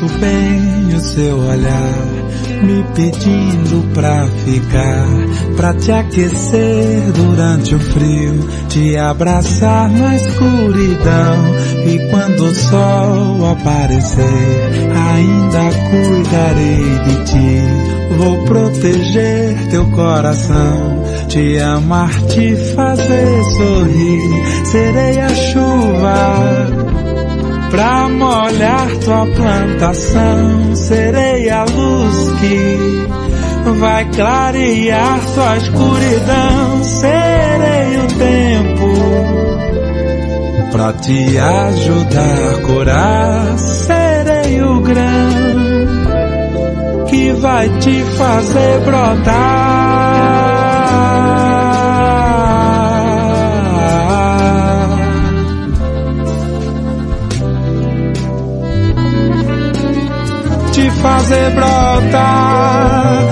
Conheço bem o seu olhar, me pedindo pra ficar, pra te aquecer durante o frio, te abraçar na escuridão, e quando o sol aparecer, ainda cuidarei de ti. Vou proteger teu coração, te amar, te fazer sorrir. Serei a chuva pra molhar tua plantação, serei a luz que vai clarear tua escuridão. Serei o tempo pra te ajudar a curar, serei o grão que vai te fazer brotar. Te fazer brotar.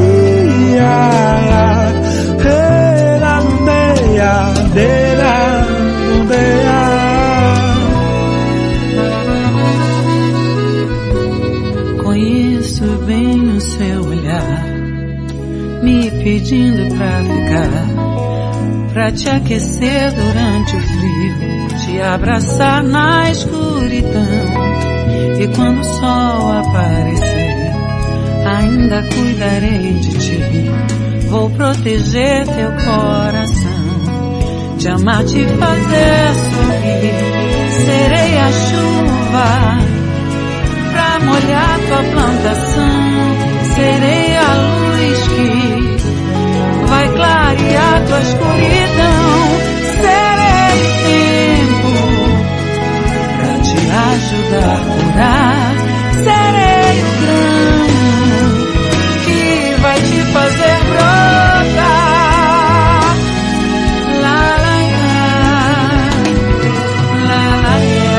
Conheço bem o seu olhar, me pedindo pra ficar, pra te aquecer durante o frio, te abraçar na escuridão. E quando o sol aparecer, ainda cuidarei de ti. Vou proteger teu coração, te amar, te fazer sorrir. Serei a chuva pra molhar tua plantação, serei a luz que vai clarear tua escuridão. Serei o tempo pra te ajudar a curar, serei o grão que vai te fazer brotar. La la la, la la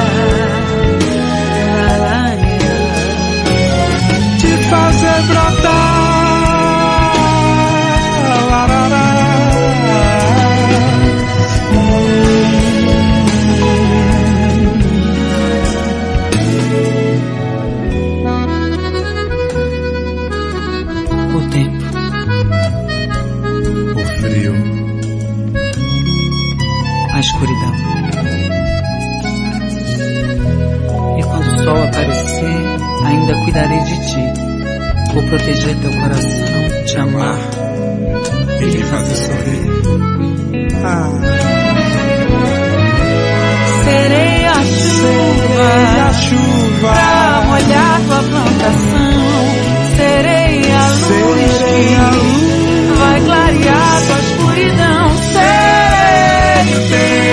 la, la la, te fazer brotar. La la la. o tempo, O frio, a escuridão. E quando o sol aparecer, ainda cuidarei de ti. Vou proteger teu coração, te amar e te fazer sorrir. Serei a chuva pra molhar tua plantação, serei a luz que vai clarear tua escuridão. Serei o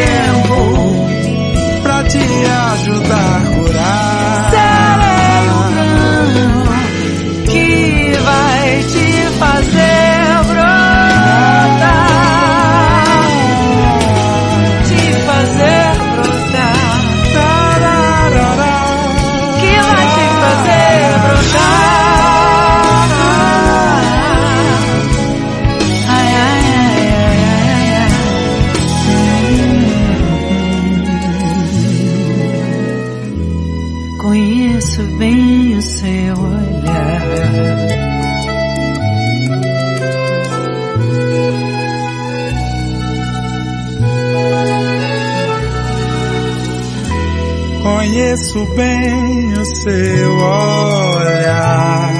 tempo pra te ajudar a curar. Serei o grão que vai te fazer brotar, te fazer brotar, que vai te fazer brotar. Ai, ai, ai, ai, ai, ai. Conheço bem o seu olhar, conheço bem o seu olhar.